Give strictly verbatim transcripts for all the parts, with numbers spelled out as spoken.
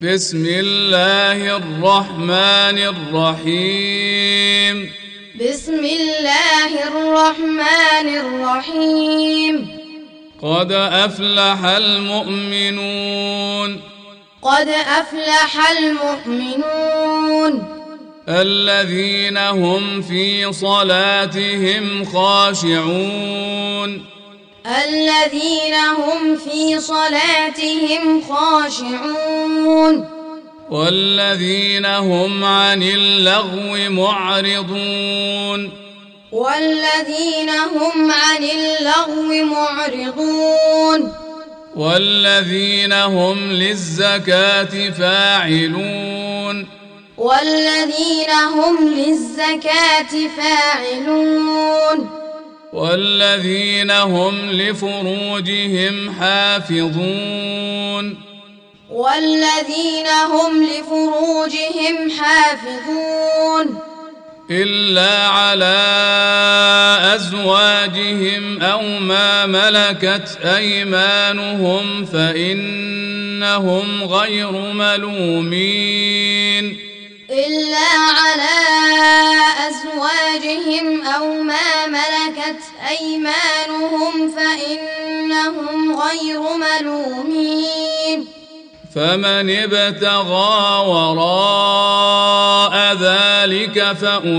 بسم الله الرحمن الرحيم بسم الله الرحمن الرحيم قد أفلح المؤمنون قد أفلح المؤمنون الذين هم في صلاتهم خاشعون الذين هم في صلاتهم خاشعون والذين هم عن اللغو معرضون والذين هم عن اللغو معرضون والذين هم للزكاة فاعلون والذين هم للزكاة فاعلون والذين هم لفروجهم حافظون والذين هم لفروجهم حافظون إلا على أزواجهم أو ما ملكت أيمانهم فإنهم غير ملومين إلا على أزواجهم أو ما ملكت أيمانهم فإنهم غير ملومين فمن ابتغى وراء ذلك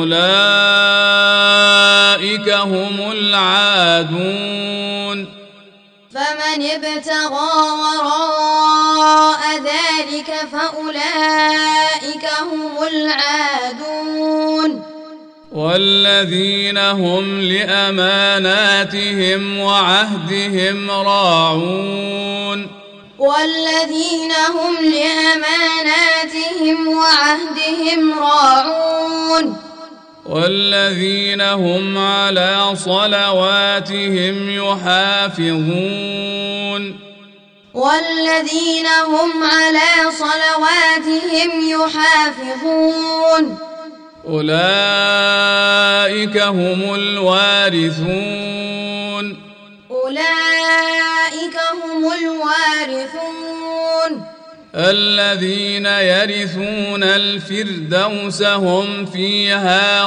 فأولئك هم العادون فمن ابتغى وراء ذلك فأولئك هم العادون والذين هم لأماناتهم وعهدهم راعون والذين هم لأماناتهم وعهدهم راعون والذين هم على صلواتهم يحافظون والذين هم على صلواتهم يحافظون أولئك هم الوارثون أولئك هم الوارثون الذين يرثون الفردوس هم فيها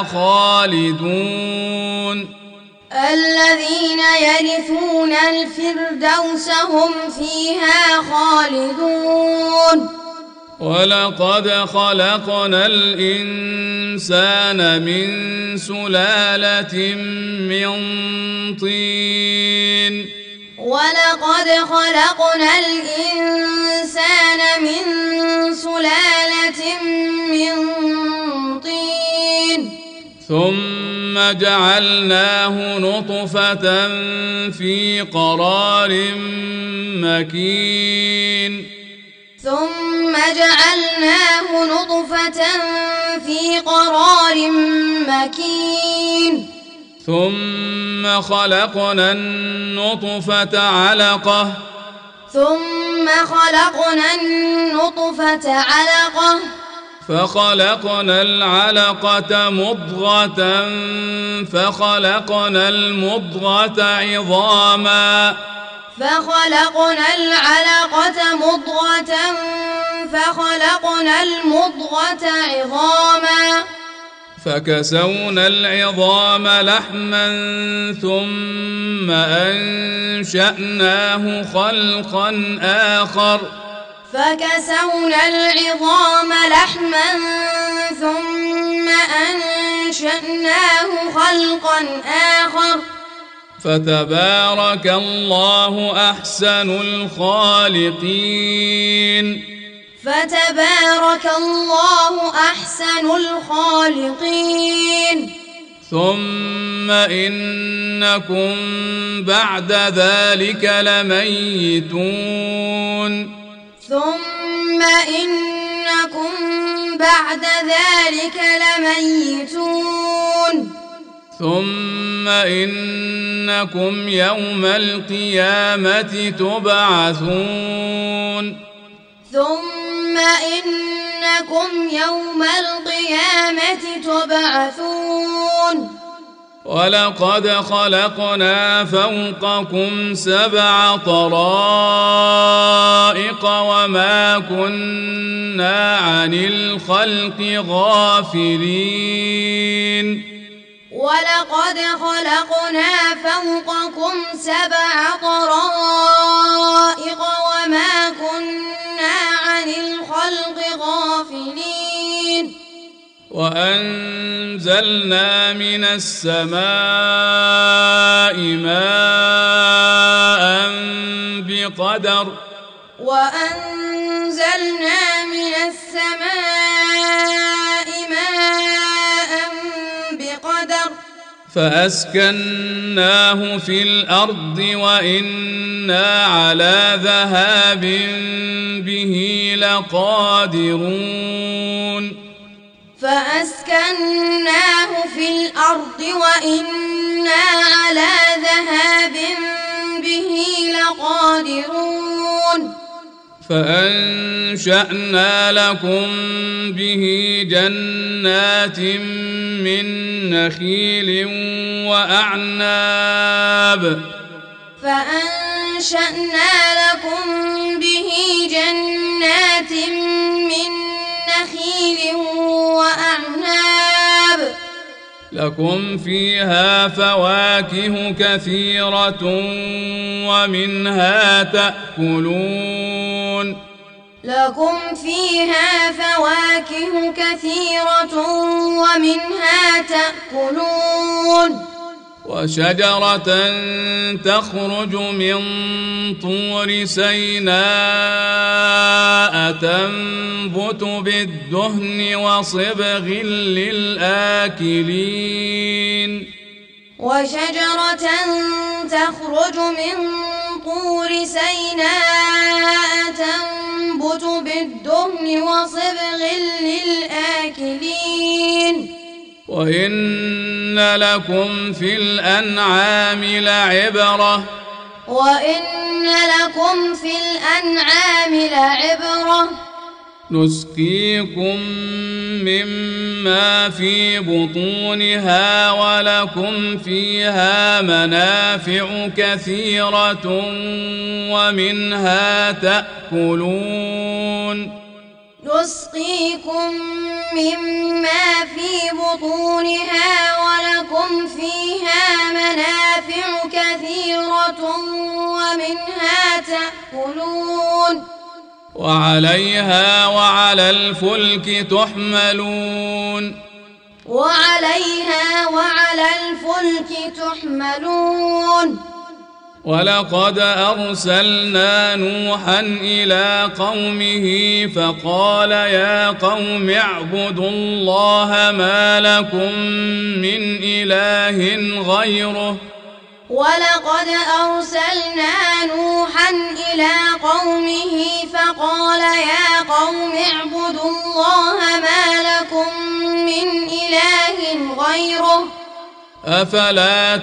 خالدون الذين يرثون الفردوس هم فيها خالدون ولقد خلقنا الإنسان من سلالة من طين ولقد خلقنا الإنسان من سلالة من طين ثم جعلناه نطفة في قرار مكين ثم جعلناه نطفة في قرار مكين ثم خلقنا النطفة علقة ثم خلقنا النطفة علقة فخلقنا العلقة مضغة فخلقنا المضغة عظاما فخلقنا العلقة مضغة فخلقنا المضغة عظاما فكسونا العظام لحما ثم أنشأناه خلقا آخر فكسونا العظام لحما ثم أنشأناه خلقا آخر فتبارك الله أحسن الخالقين فتبارك الله أحسن الخالقين ثم إنكم بعد ذلك لميتون ثم إنكم بعد ذلك لميتون ثم إنكم يوم القيامة تبعثون ثم إنكم يوم القيامة تبعثون ولقد خلقنا فوقكم سبع طرائق وما كنا عن الخلق غافلين ولقد خلقنا فوقكم سبع طرائق وما كنا عن الخلق غافلين وأنزلنا من السماء ماء بقدر وأنزلنا من السماء ماء بقدر فأسكناه في الأرض وإنا على ذهاب به لقادرون فأسكناه في الأرض وإنا على ذهاب به لقادرون فأنشأنا لكم به جنات من نخيل وأعناب فأنشأنا لكم به جنات من نخيل وأعناب لكم فيها فواكه كثيرة ومنها تأكلون لكم فيها فواكه كثيرة ومنها تأكلون وشجرة تخرج من طور سيناء تنبت بالدهن وصبغ للآكلين وشجرة تخرج من طور سيناء تنبت بالدهن وصبغ للآكلين وإن لكم في الأنعام لعبرة وإن لكم في الأنعام لعبرة نسقيكم مما في بطونها ولكم فيها منافع كثيرة ومنها تأكلون نسقيكم مما في بطونها ولكم فيها منافع كثيرة ومنها تأكلون وعليها وعلى الفلك تحملون وعليها وعلى الفلك تحملون ولقد أرسلنا نوحا إلى قومه فقال يا قوم اعبدوا الله ما لكم من إله غيره ولقد أرسلنا نوحا إلى قومه فقال يا قوم اعبدوا الله ما لكم من إله غيره أفلا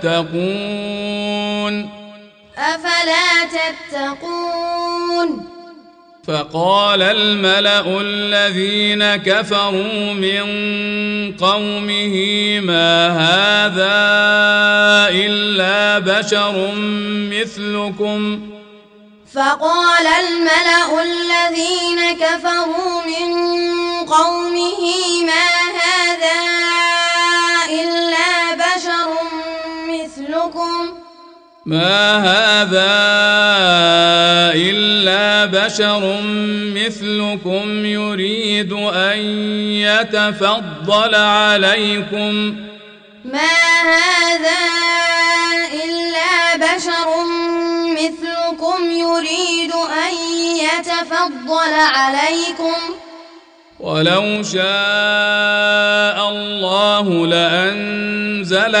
تتقون أفلا تتقون فقال الملأ الذين كفروا من قومه ما هذا إلا بشر مثلكم فقال الملأ الذين كفروا من قومه ما هذا إلا بشر مثلكم ما هذا إلا بشر مثلكم يريد أن يتفضل عليكم ما هذا إلا بشر مثلكم يريد أن يتفضل عليكم ولو شاء الله لأنزل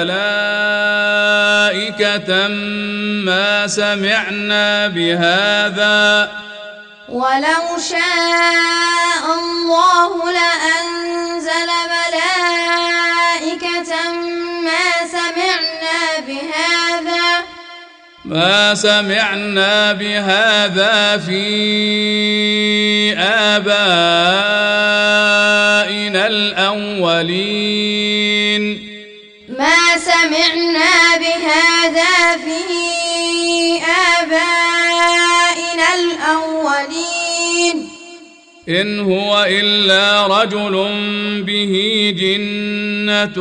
ملائكة ما سمعنا بهذا ولو شاء الله لأنزل ملائكة ما سمعنا بهذا ما سمعنا بهذا في آبائنا الأولين ما سمعنا بهذا في آبائنا الأولين إن هو إلا رجل به جنة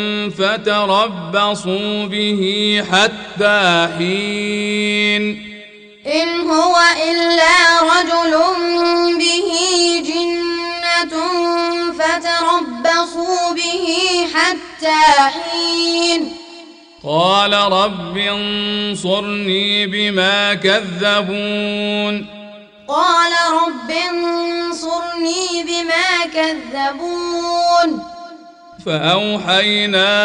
فتربصوا به حتى حين إن هو إلا رجل به جنة فتربصوا به حتى حين قال رب انصرني بما كذبون قال رب انصرني بما كذبون فأوحينا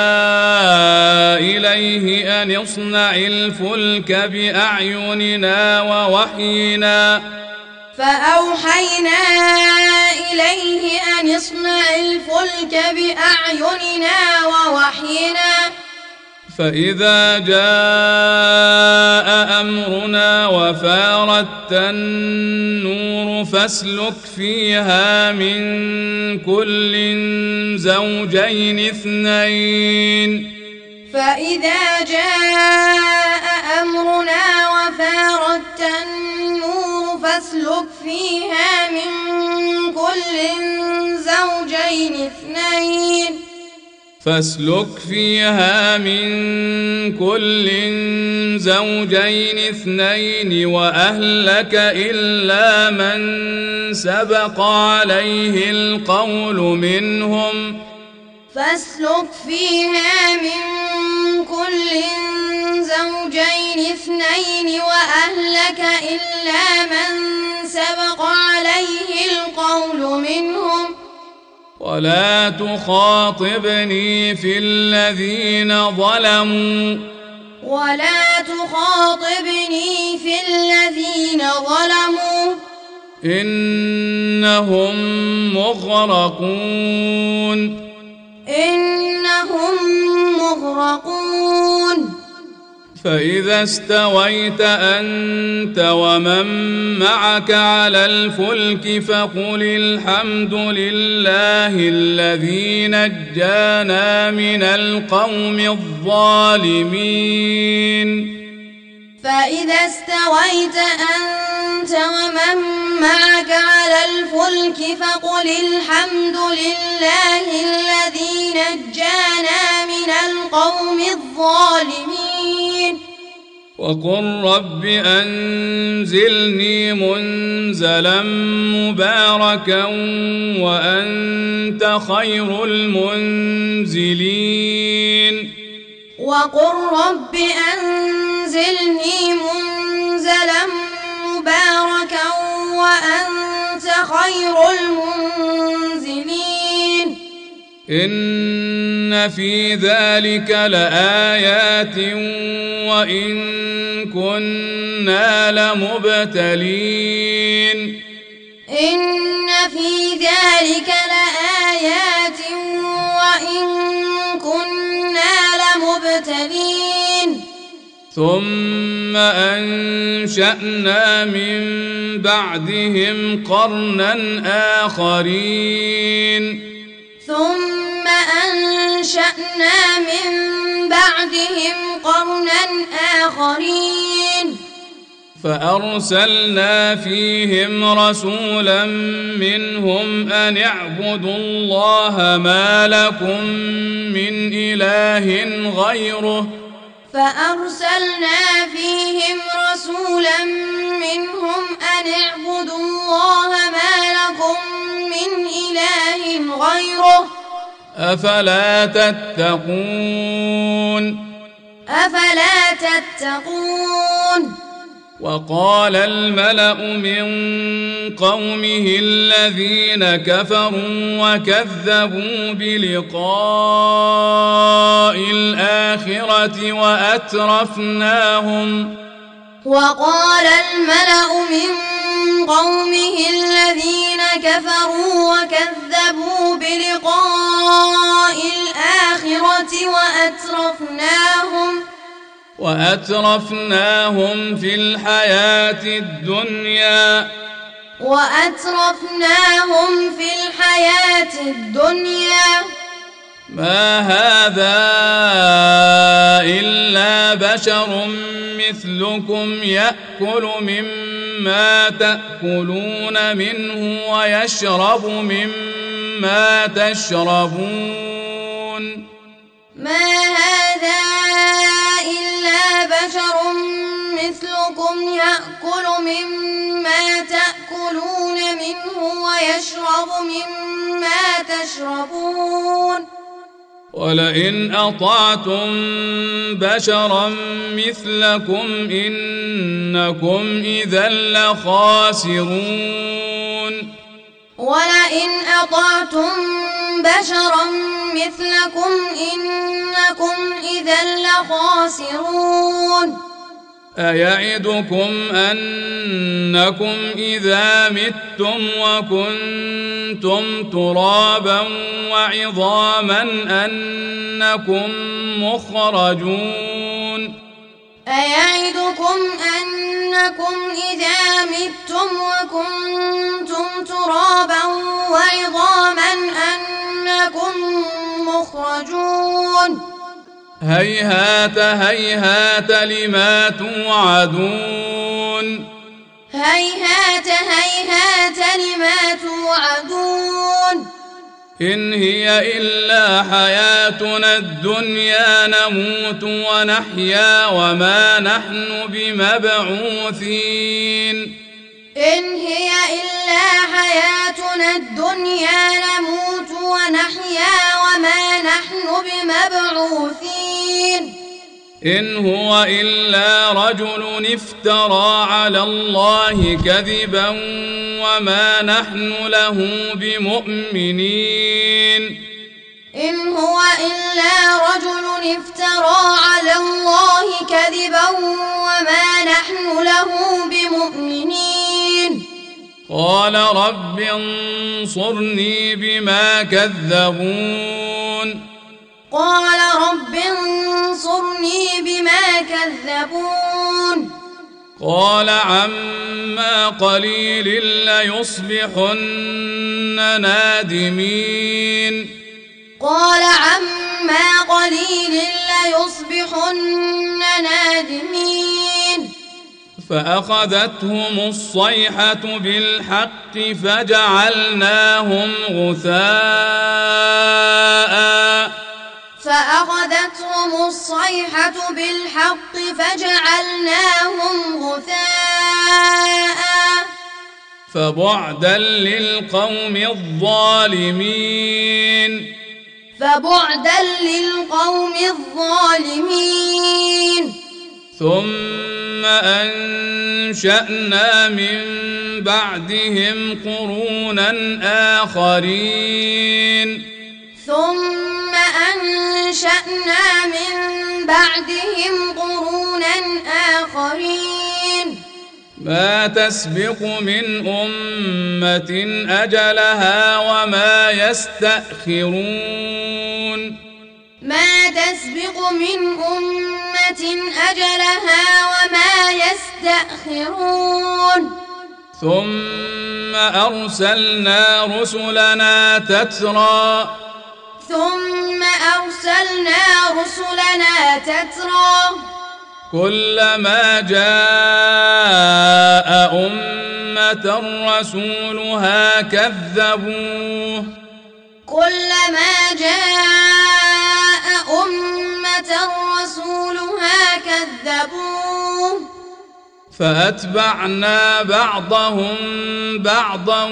إليه أن اصنع الفلك بأعيننا ووحينا فأوحينا إليه أن اصنع الفلك بأعيننا ووحينا فإذا جاء أمرنا وفارت النور فاسلك فيها من كل زوجين اثنين فإذا جاء أمرنا وفارت النور فاسلك فيها من كل زوجين اثنين فاسلك فيها من كل زوجين اثنين وأهلك إلا من سبق عليه القول منهم فاسلك فيها من كل زوجين اثنين وأهلك إلا من سبق عليه القول منهم ولا تخاطبني في الذين ظلموا ولا تخاطبني في الذين ظلموا إنهم مغرقون إنهم مغرقون فإذا استويت أنت ومن معك على الفلك فقل الحمد لله الذي نجانا من القوم الظالمين فإذا استويت أنت ومن معك على الفلك فقل الحمد لله الذي نجانا من القوم الظالمين وقل رب أنزلني منزلا مباركا وأنت خير المنزلين وقل رب أنزلني منزلا مباركا وأنت خير المنزلين إن في ذلك لآيات وإن كنا لمبتلين إن في ذلك لآيات وإن كنا لمبتلين ثم أنشأنا من بعدهم قرنا آخرين ثم أنشأنا من بعدهم قرنا آخرين فأرسلنا فيهم رسولا منهم أن اعبدوا الله ما لكم من إله غيره فأرسلنا فيهم رسولا منهم أن اعبدوا الله ما لكم من إله غيره أفلا تتقون أفلا تتقون وقال الملأ من قومه الذين كفروا وكذبوا بلقاء الآخرة وأترفناهم وقال الملأ من قومه الذين كفروا وكذبوا بلقاء الآخرة وأترفناهم وأترفناهم في الحياة الدنيا وأترفناهم في الحياة الدنيا ما هذا إلا بشر مثلكم يأكل مما تأكلون منه ويشرب مما تشربون ما هذا إلا بشر مثلكم يأكل مما تأكلون منه ويشرب مما تشربون ولئن أطعتم بشرا مثلكم إنكم إذا لخاسرون ولئن أطعتم بشرا مثلكم إنكم إذا لخاسرون أيعدكم أنكم إذا متم وكنتم ترابا وعظاما أنكم مخرجون أيعدكم أنكم إذا متم وكنتم ترابا وعظاما أنكم مخرجون هيهات هيهات لما توعدون هيهات هيهات لما توعدون إن هي إلا حياتنا الدنيا نموت ونحيا وما نحن بمبعوثين إن هي إلا حياتنا الدنيا نموت ونحيا وما نحن بمبعوثين إن هو إلا رجل افترى على الله كذبا وما نحن له بمؤمنين إن هو إلا رجل افترى على الله كذبا وما نحن له بمؤمنين قال رب انصرني بما كذبون قال رب انصرني بما كذبون قال عما قليل ليصبحن نادمين قال عما قليل ليصبحن نادمين فأخذتهم الصيحة بالحق فجعلناهم غثاء فأخذتهم الصيحة بالحق فجعلناهم غثاء فبعدا للقوم الظالمين فبعدا للقوم الظالمين ثم أنشأنا من بعدهم قرونا آخرين ثم أنشأنا من بعدهم قرونا آخرين ما تسبق من أمة أجلها وما يستأخرون ما تسبق من أمة أجلها وما يستأخرون ثم أرسلنا رسلنا تترى ثم أرسلنا رسلنا تترى كلما جاء أمة رسولها كذبوه كلما جاء أمة رسولها كذبوه فأتبعنا بعضهم بعضا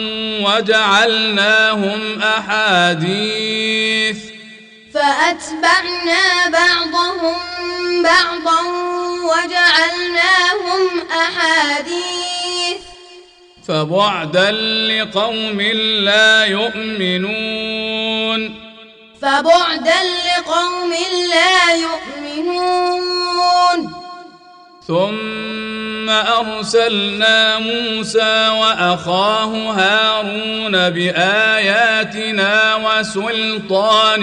وجعلناهم أحاديث فأتبعنا بعضهم بعضا وجعلناهم أحاديث فبعدا لقوم لا يؤمنون فبعدا لقوم لا يؤمنون ثم أرسلنا موسى وأخاه هارون بآياتنا وسلطان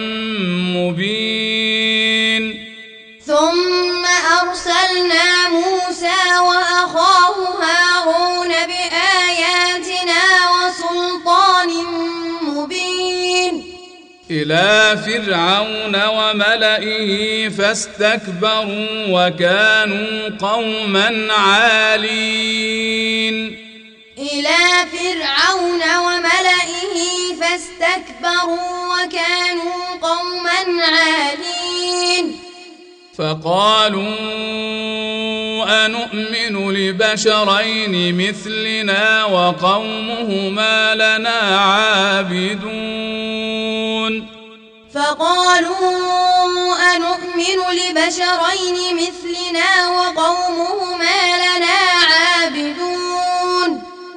مبين ثم أرسلنا موسى وأخاه هارون بآياتنا وسلطان مبين إلى فرعون وملئه فاستكبروا وكانوا قوما عالين إلى فرعون وملئه فاستكبروا وكانوا قوما عالين فقالوا أنؤمن لبشرين مثلنا وقومهما لنا عابدون فقالوا أنؤمن لبشرين مثلنا وقومهما لنا عابدون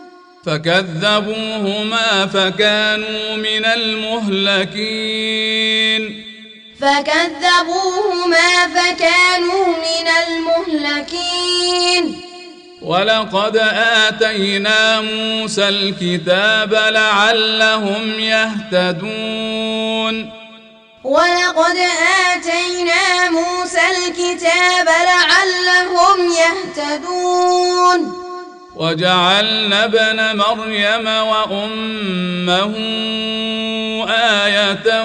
فكذبوهما فكانوا من المهلكين فكذبوهما فكانوا من المهلكين ولقد آتينا موسى الكتاب لعلهم يهتدون ولقد آتينا موسى الكتاب لعلهم يهتدون وجعلنا ابن مريم وأمه آية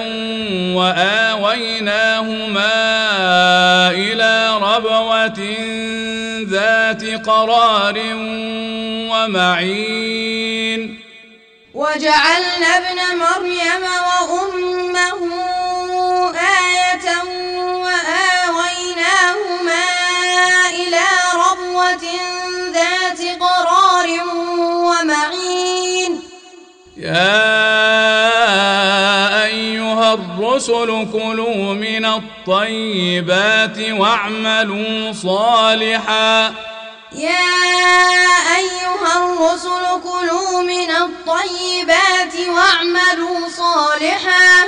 وآويناهما إلى ربوة ذات قرار ومعين وجعلنا ابن مريم وأمه آية وآويناهما إلى ربوة ذات قرار ومعين يا أيها الرسل كلوا من الطيبات واعملوا صالحا يا أيها الرسل كلوا من الطيبات واعملوا صالحا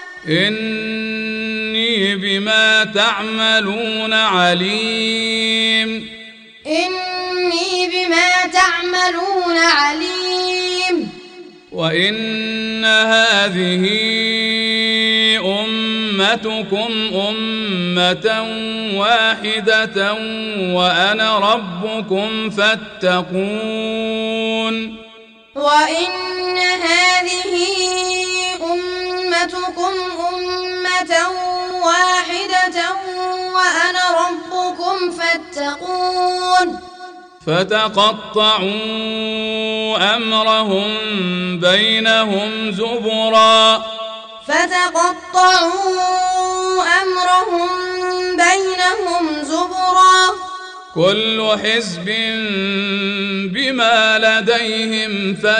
إني بما تعملون عليم إني بما تعملون عليم وإن هذه أمتكم أمة واحدة وأنا ربكم فاتقون وإن هذه أمتكم أمة واحدة وأنا ربكم فاتقون فتقطعوا أمرهم بينهم زبرا فتقطعوا أمرهم بينهم زبرا كل حزب بما لديهم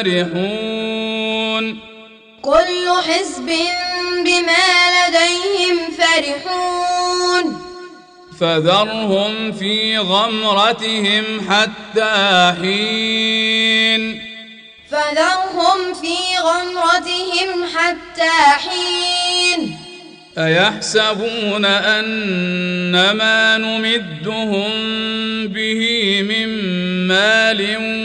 فرحون كل حزب بما لديهم فرحون فذرهم في غمرتهم حتى حين فذرهم في غمرتهم حتى حين أيحسبون أن ما نمدهم به من مال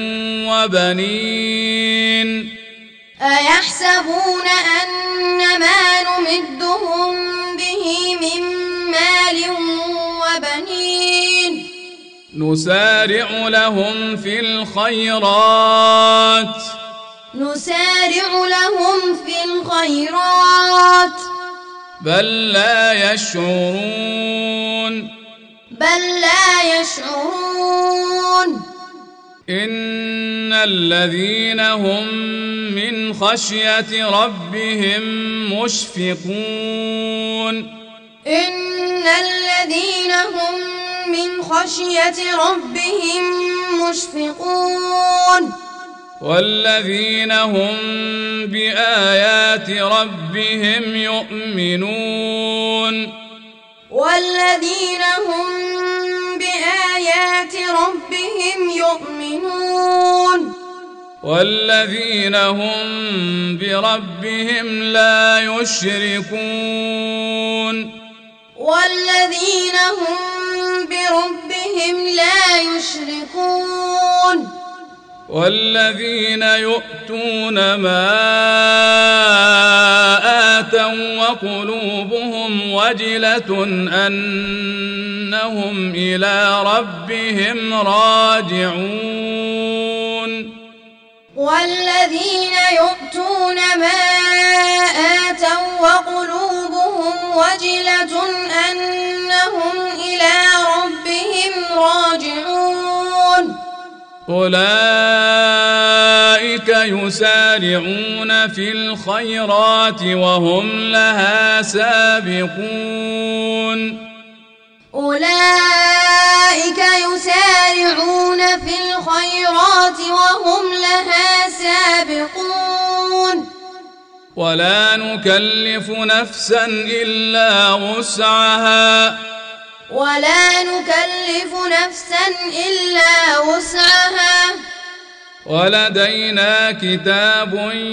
وبنين أيحسبون أن ما نمدهم به من مال وبنين نسارع لهم في الخيرات نسارع لهم في الخيرات بل لا يشعرون بل لا يشعرون إن الذين هم من خشية ربهم مشفقون إن الذين هم من خشية ربهم مشفقون والذين هم بآيات ربهم يؤمنون والذين هم بآيات ربهم يؤمنون والذين هم بربهم لا يشركون والذين هم بربهم لا يشركون والذين يؤتون ما آتوا وقلوبهم وجلة أنهم إلى ربهم راجعون والذين يؤتون ما آتوا وقلوبهم وجلة أنهم إلى ربهم راجعون أولئك يسارعون في الخيرات وهم لها سابقون أولئك يسارعون في الخيرات وهم لها سابقون ولا نكلف نفسا إلا وسعها ولا نكلف نفسا إلا وسعها ولدينا كتاب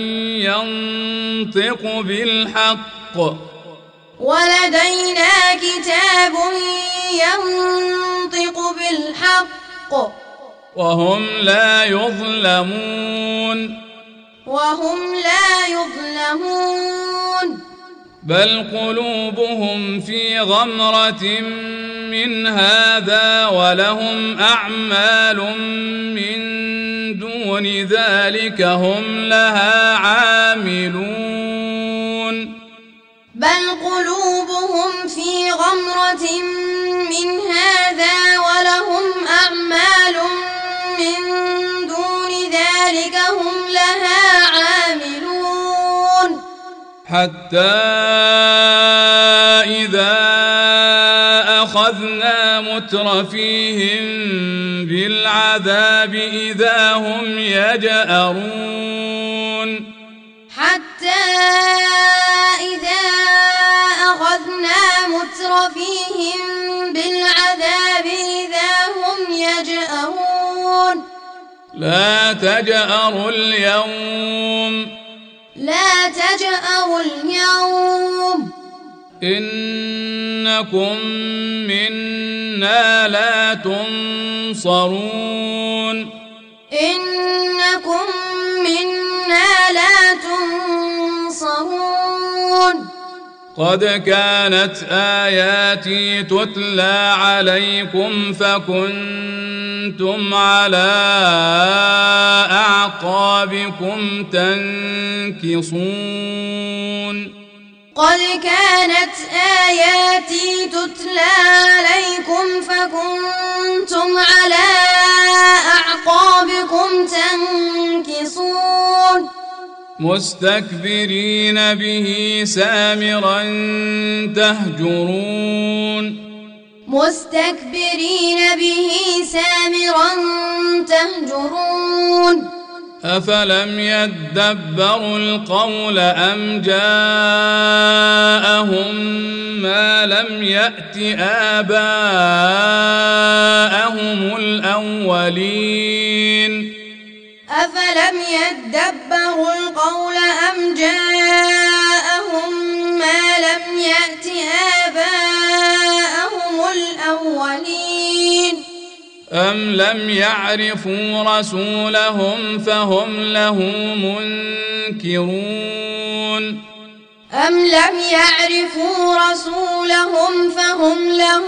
ينطق بالحق ولدينا كتاب ينطق بالحق وهم لا يظلمون وهم لا يظلمون بل قلوبهم في غمرة من هذا ولهم أعمال من دون ذلك هم لها عاملون بل قلوبهم في غمرة من هذا ولهم أعمال من دون ذلك هم لها عاملون حتى إذا أخذنا مترفيهم بالعذاب إذا هم يجأرون حتى إذا أخذنا مترفيهم بالعذاب إذا هم يجأرون لا تجأروا اليوم لا تجأروا اليوم إنكم منا لا تنصرون إنكم منا لا تنصرون قد كانت آياتي تتلى عليكم فكنتم على أعقابكم تنكصون قد كانت آياتي تتلى عليكم فكنتم على أعقابكم تنكصون مستكبرين به سامرا تهجرون مستكبرين به سامرا تهجرون أفلم يدبروا القول أم جاءهم ما لم يأت آباءهم الأولين أفلم يدبروا القول أم جاءهم ما لم يأت آباءهم الأولين أم لم يعرفوا رسولهم فهم له منكرون أم لم يعرفوا رسولهم فهم له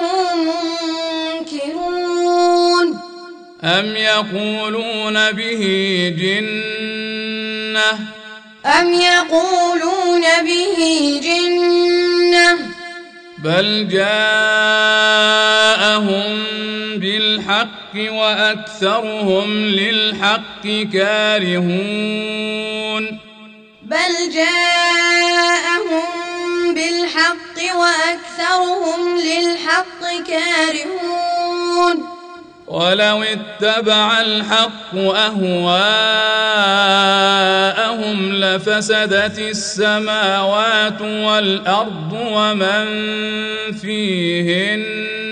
منكرون أم يقولون به جنة أم يقولون به جنة بل جاءهم بالحق وأكثرهم للحق كارهون بل جاءهم بالحق وأكثرهم للحق كارهون ولو اتبع الحق أهواءهم لفسدت السماوات والأرض ومن فيهن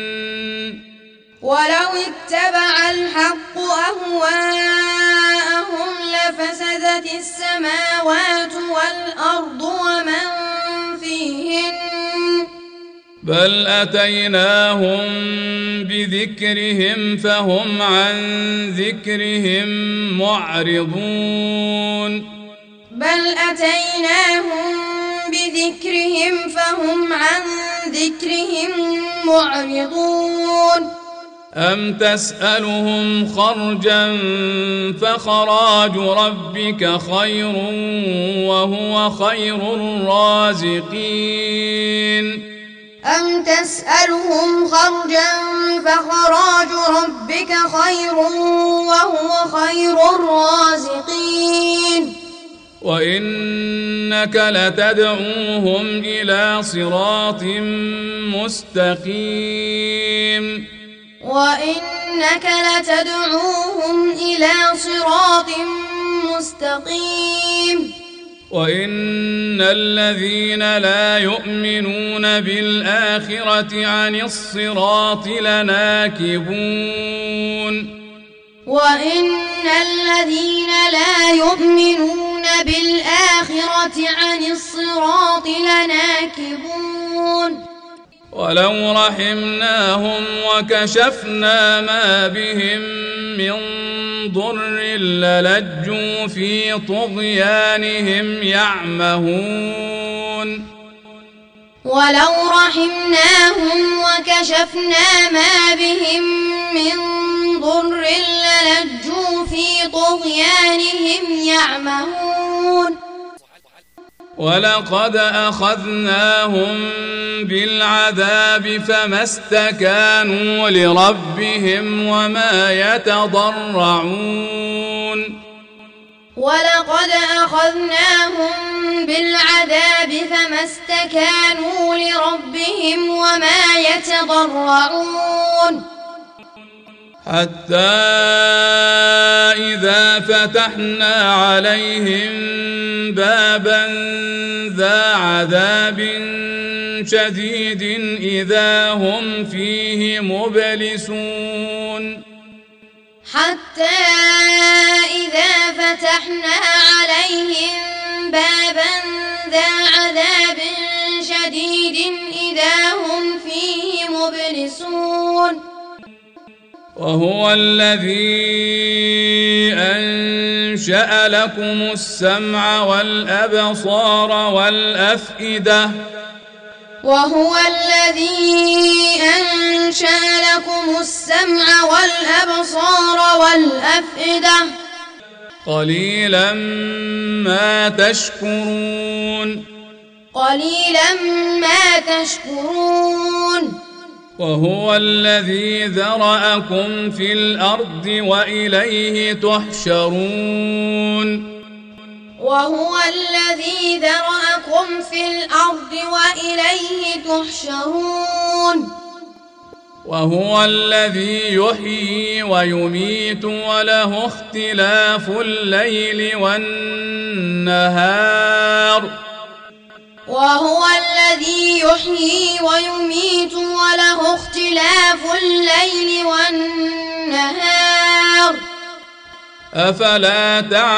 ولو اتبع الحق أهواءهم لفسدت السماوات والأرض ومن فيهن بل أتيناهم بذكرهم فهم عن ذكرهم معرضون بل أتيناهم بذكرهم فهم عن ذكرهم معرضون أم تسألهم خرجا فخراج ربك خير وهو خير الرازقين أم تسألهم خرجا فخراج ربك خير وهو خير الرازقين وإنك لتدعوهم إلى صراط مستقيم وإنك لتدعوهم إلى صراط مستقيم وإن الذين لا يؤمنون بالآخرة عن الصراط لناكبون وإن الذين لا يؤمنون بالآخرة عن الصراط لناكبون ولو رحمناهم وكشفنا ما بهم من ضر للجوا في طغيانهم يعمهون ولو رحمناهم وكشفنا ما بهم من ضر للجوا في طغيانهم يعمهون ولقد أخذناهم بالعذاب فما استكانوا لربهم وما يتضرعون ولقد أخذناهم بالعذاب فما استكانوا لربهم وما يتضرعون حتى إذا فتحنا عليهم بابا ذا عذاب شديد إذا هم فيه مبلسون حتى إذا فتحنا عليهم بابا ذا عذاب شديد إذا هم فيه مبلسون وهو الذي أنشأ لكم السمع والأبصار والأفئدة وهو الذي أنشأ لكم السمع والأبصار والأفئدة قليلا ما تشكرون قليلا ما تشكرون وهو الذي ذرأكم في الأرض وإليه تحشرون وهو الذي ذرأكم في الأرض وإليه تحشرون وهو الذي يحيي ويميت وله اختلاف الليل والنهار وهو الذي يحيي ويميت وله اختلاف الليل والنهار أفلا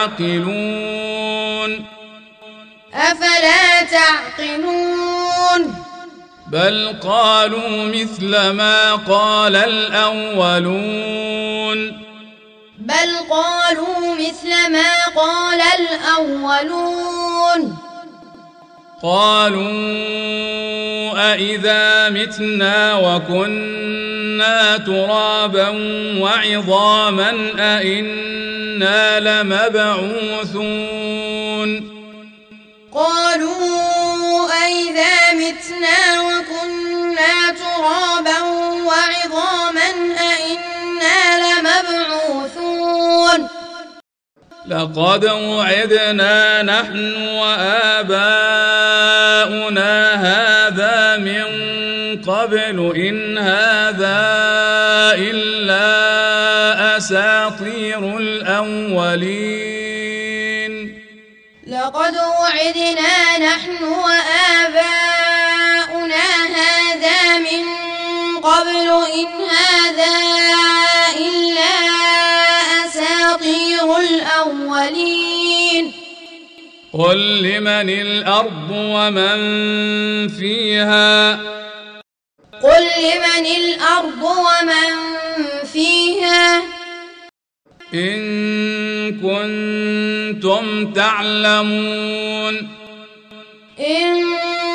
تعقلون أفلا تعقلون بل قالوا مثل ما قال الأولون بل قالوا مثل ما قال الأولون قالوا أإذا متنا وكنا ترابا وعظاما أإنا لمبعوثون قالوا أإذا متنا وكنا ترابا وعظاما أإنا لمبعوثون لقد وعدنا نحن وآباؤنا هذا من قبل إن هذا إلا أساطير الأولين لقد وعدنا نحن وآباؤنا هذا من قبل إن هذا إلا أساطير الأولين قل لمن الأرض ومن فيها قل لمن الأرض ومن فيها إن كنتم تعلمون إن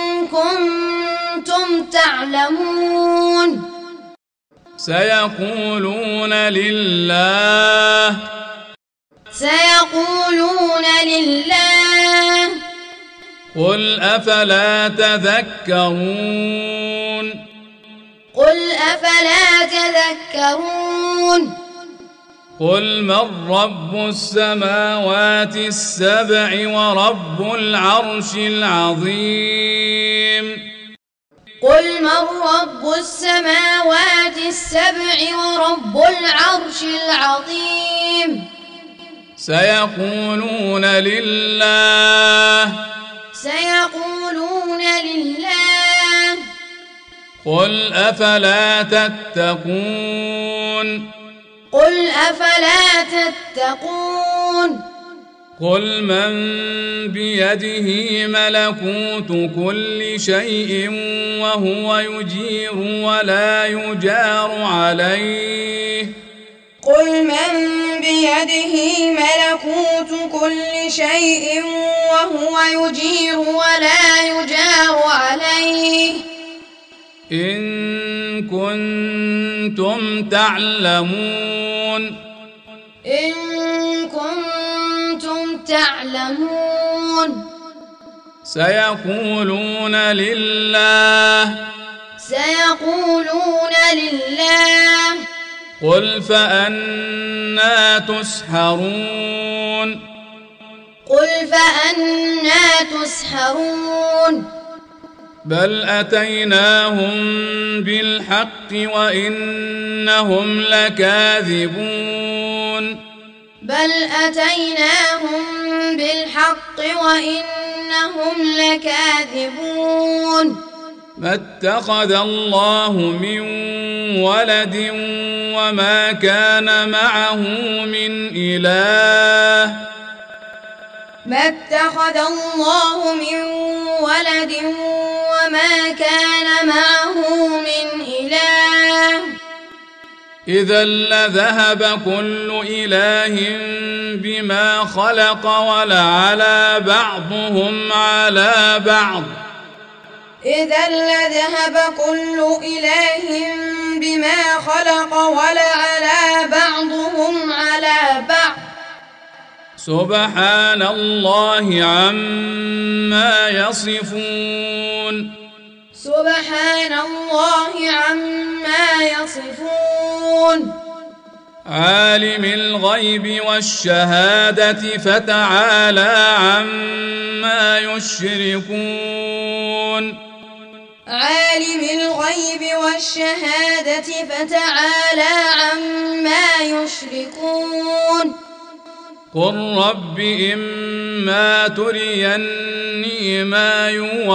كنتم تعلمون سيقولون لله سيقولون لله قل أفلا تذكرون قل أفلا تذكرون قل من رب السماوات السبع ورب العرش العظيم قل من رب السماوات السبع ورب العرش العظيم سيقولون لله سيقولون لله قل أفلا تتقون قل أفلا تتقون قل من بيده ملكوت كل شيء وهو يجير ولا يجار عليه قل من بيده ملكوت كل شيء وهو يجير ولا يجار عليه إن كنتم تعلمون إن كنتم تعلمون سيقولون لله سيقولون لله قل فأنى تسحرون قل فأنى تسحرون بل أتيناهم بالحق وإنهم لكاذبون بل أتيناهم بالحق وإنهم لكاذبون ما اتخذ الله من ولد وما كان معه من إله ما اتخذ الله من ولد وما كان معه من إله إذا لذهب كل إله بما خلق ولعلى بعضهم على بعض إذا لذهب كل إله بما خلق ولعلى بعضهم على بعض سبحان الله عما يصفون سبحان الله عما يصفون عالم الغيب والشهادة فتعالى عما يشركون عالم الغيب والشهادة فتعالى عما يشركون قل رب إما تريني ما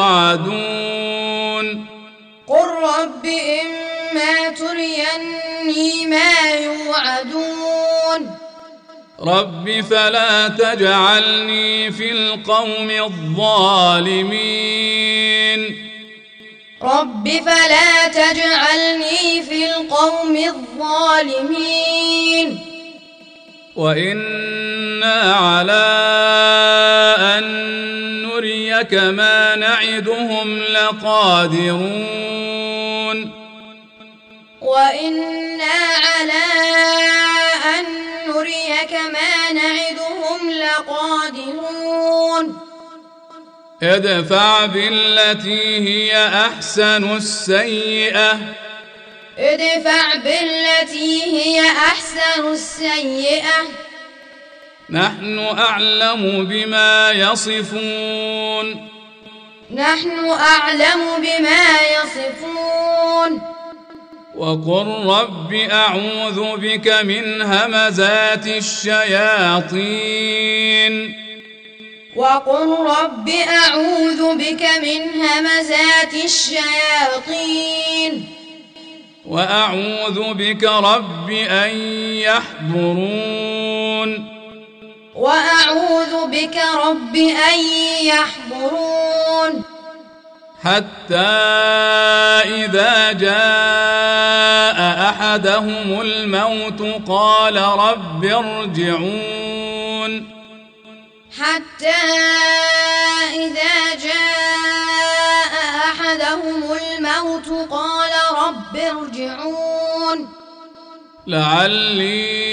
يوعدون قل رب إما تريني ما يوعدون رب فلا تجعلني في القوم الظالمين رب فلا تجعلني في القوم الظالمين وإنا على أن نريك ما نعدهم لقادرون وإنا على أن نريك ما نعدهم لقادرون ادفع بالتي هي أحسن السيئة ادفع بالتي هي أحسن السيئة نحن أعلم بما يصفون نحن أعلم بما يصفون وقل رب أعوذ بك من همزات الشياطين وقل رب أعوذ بك من همزات الشياطين وأعوذ بك رب أن يحضرون وأعوذ بك رب أن يحضرون حتى إذا جاء أحدهم الموت قال رب ارجعون حتى إذا جاء أحدهم الموت قال رب ارجعون لعلي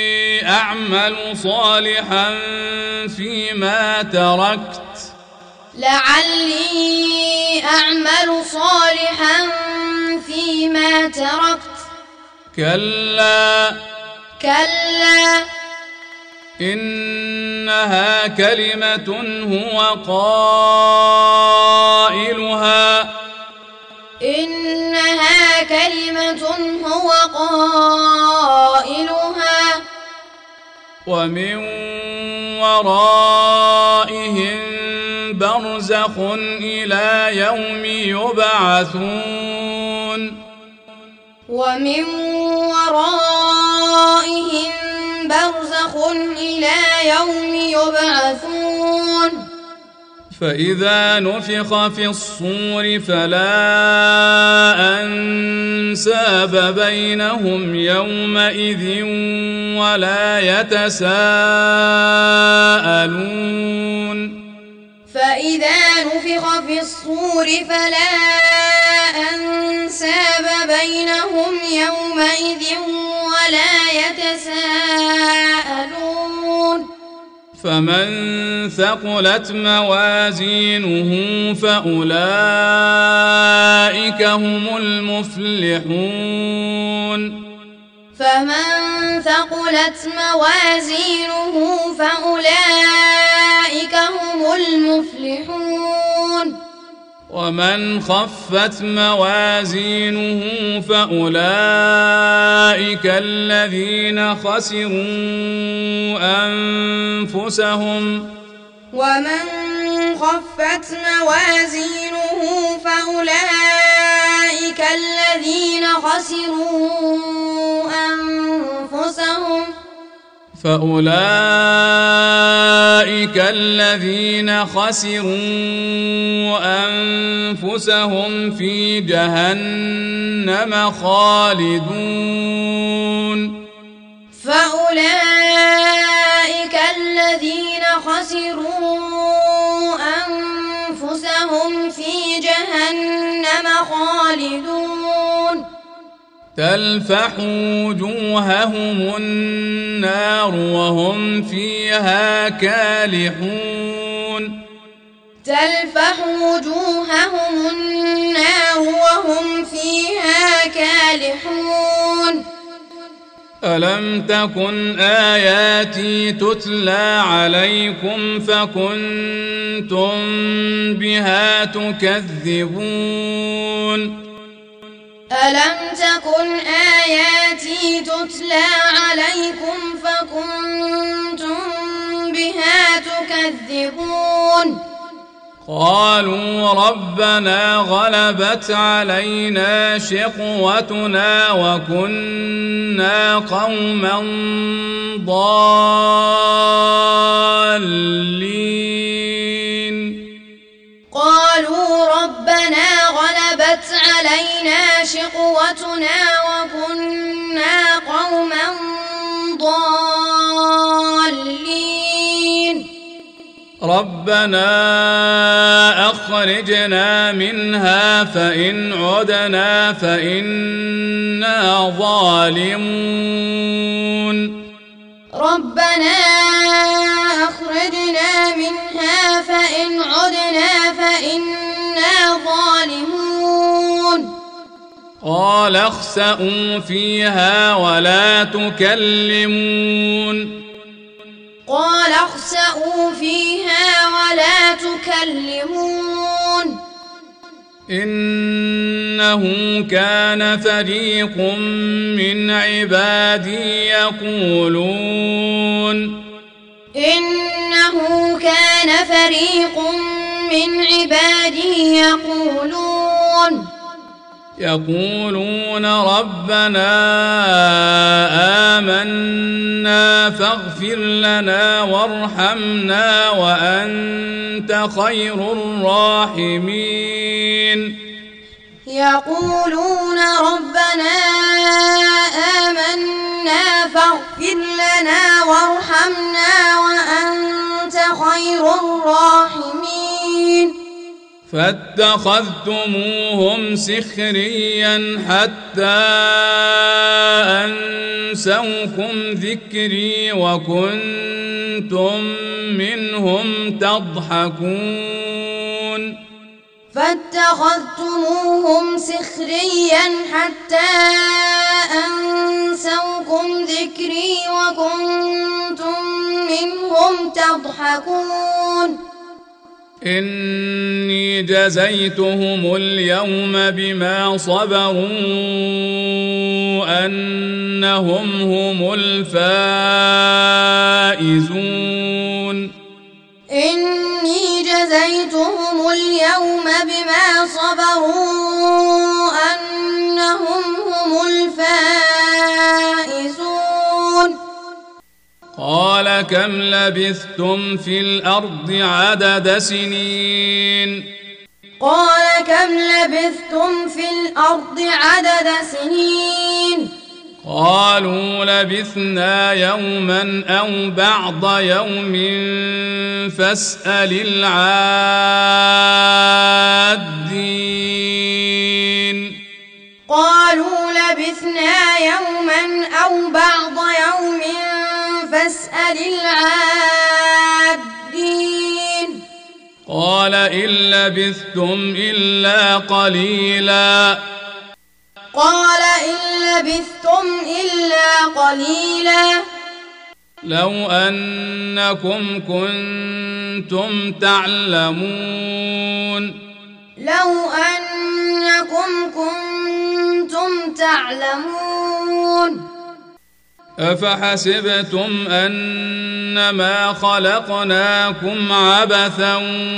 أعمل صالحا فيما تركت لعلي أعمل صالحا فيما تركت كلا كلا إنها كلمة هو قائلها إنها كلمة هو قائلها ومن ورائهم برزخ إلى يوم يبعثون ومن ورائهم برزخ إلى يوم يبعثون فإذا نفخ في الصور فلا أنساب بينهم يومئذ ولا يتساءلون فإذا نفخ في الصور فلا أنساب بينهم يومئذ ولا يتساءلون فمن ثقلت موازينه فأولئك هم المفلحون فمن ثقلت موازينه فأولئك هم المفلحون ومن خفت موازينه فأولئك الذين خسروا أنفسهم ومن خفت موازينه فأولئك الذين خسروا أنفسهم فأولئك الذين خسروا أنفسهم في جهنم خالدون فأولئك الذين خسروا أنفسهم في جهنم خالدون تلفح وجوههم النار وهم فيها كالحون تلفح وجوههم النار وهم فيها كالحون ألم تكن آياتي تتلى عليكم فكنتم بها تكذبون ألم تكن آياتي تتلى عليكم فكنتم بها تكذبون قالوا ربنا غلبت علينا شقوتنا وكنا قوما ضالين قالوا ربنا غلبت علينا شقوتنا وكنا قوما ضالين ربنا أخرجنا منها فإن عدنا فإنا ظالمون ربنا أخرجنا منها فإن عدنا فإنا ظالمون قال اخسئوا فيها ولا تكلمون قال اخسئوا فيها ولا تكلمون إنه كان فريق من عبادي يقولون إنه كان فريق من عبادي يقولون يقولون ربنا آمنا فاغفر لنا وارحمنا وأنت خير الراحمين يقولون ربنا آمنا فاغفر لنا وارحمنا وأنت خير الراحمين فاتخذتموهم سخريا حتى أنسوكم ذكري وكنتم كنتم منهم تضحكون فاتخذتموهم سخريا حتى أنسوكم ذكري وكنتم منهم تضحكون إني جزيتهم اليوم بما صبروا أنهم هم الفائزون إني جزيتهم اليوم بما صبروا أنهم هم الفائزون قال كم لبثتم في الأرض عدد سنين قال كم لبثتم في الأرض عدد سنين قالوا لبثنا يوما أو بعض يوم فاسأل العادين قالوا لبثنا يوما أو بعض يوم فاسأل العادين قال إن لبثتم إلا قليلا قال إن لبثتم إلا قليلا لو أنكم كنتم تعلمون لو أنكم كنتم تعلمون أفحسبتم أنما خلقناكم عبثا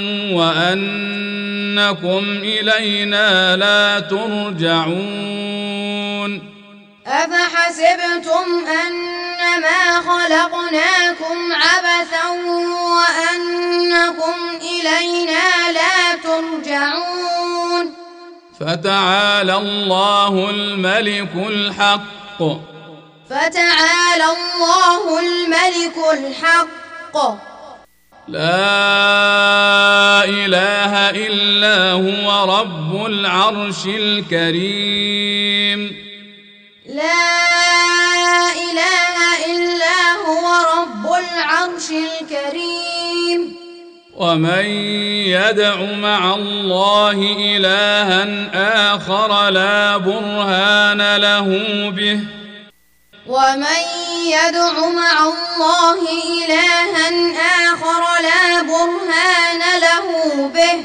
وأنكم إلينا لا ترجعون أفحسبتم أنما خلقناكم عبثا وأنكم إلينا لا ترجعون فتعالى الله الملك الحق فتعالى الله الملك الحق لا إله إلا هو رب العرش الكريم لا إله إلا هو رب العرش الكريم ومن يدع مع الله إلها آخر لا برهان له به ومن يدع مع الله إلها آخر لا برهان له به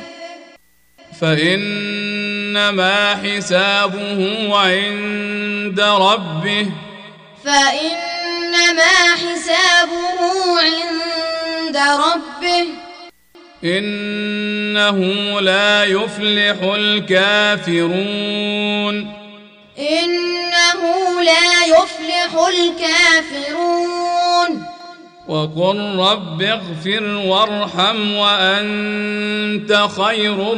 فإنما حسابه عند ربه فإنما حسابه عند ربه إنه لا يفلح الكافرون إنه لا يفلح الكافرون وقل رب اغفر وارحم وأنت خير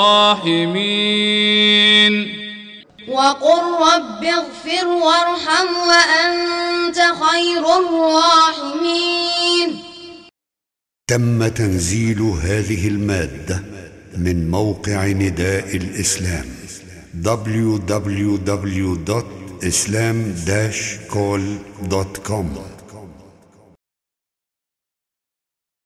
الراحمين وقل رب اغفر وارحم وأنت خير الراحمين. تم تنزيل هذه المادة من موقع نداء الإسلام دبليو دبليو دبليو دوت إسلام داش كول دوت كوم.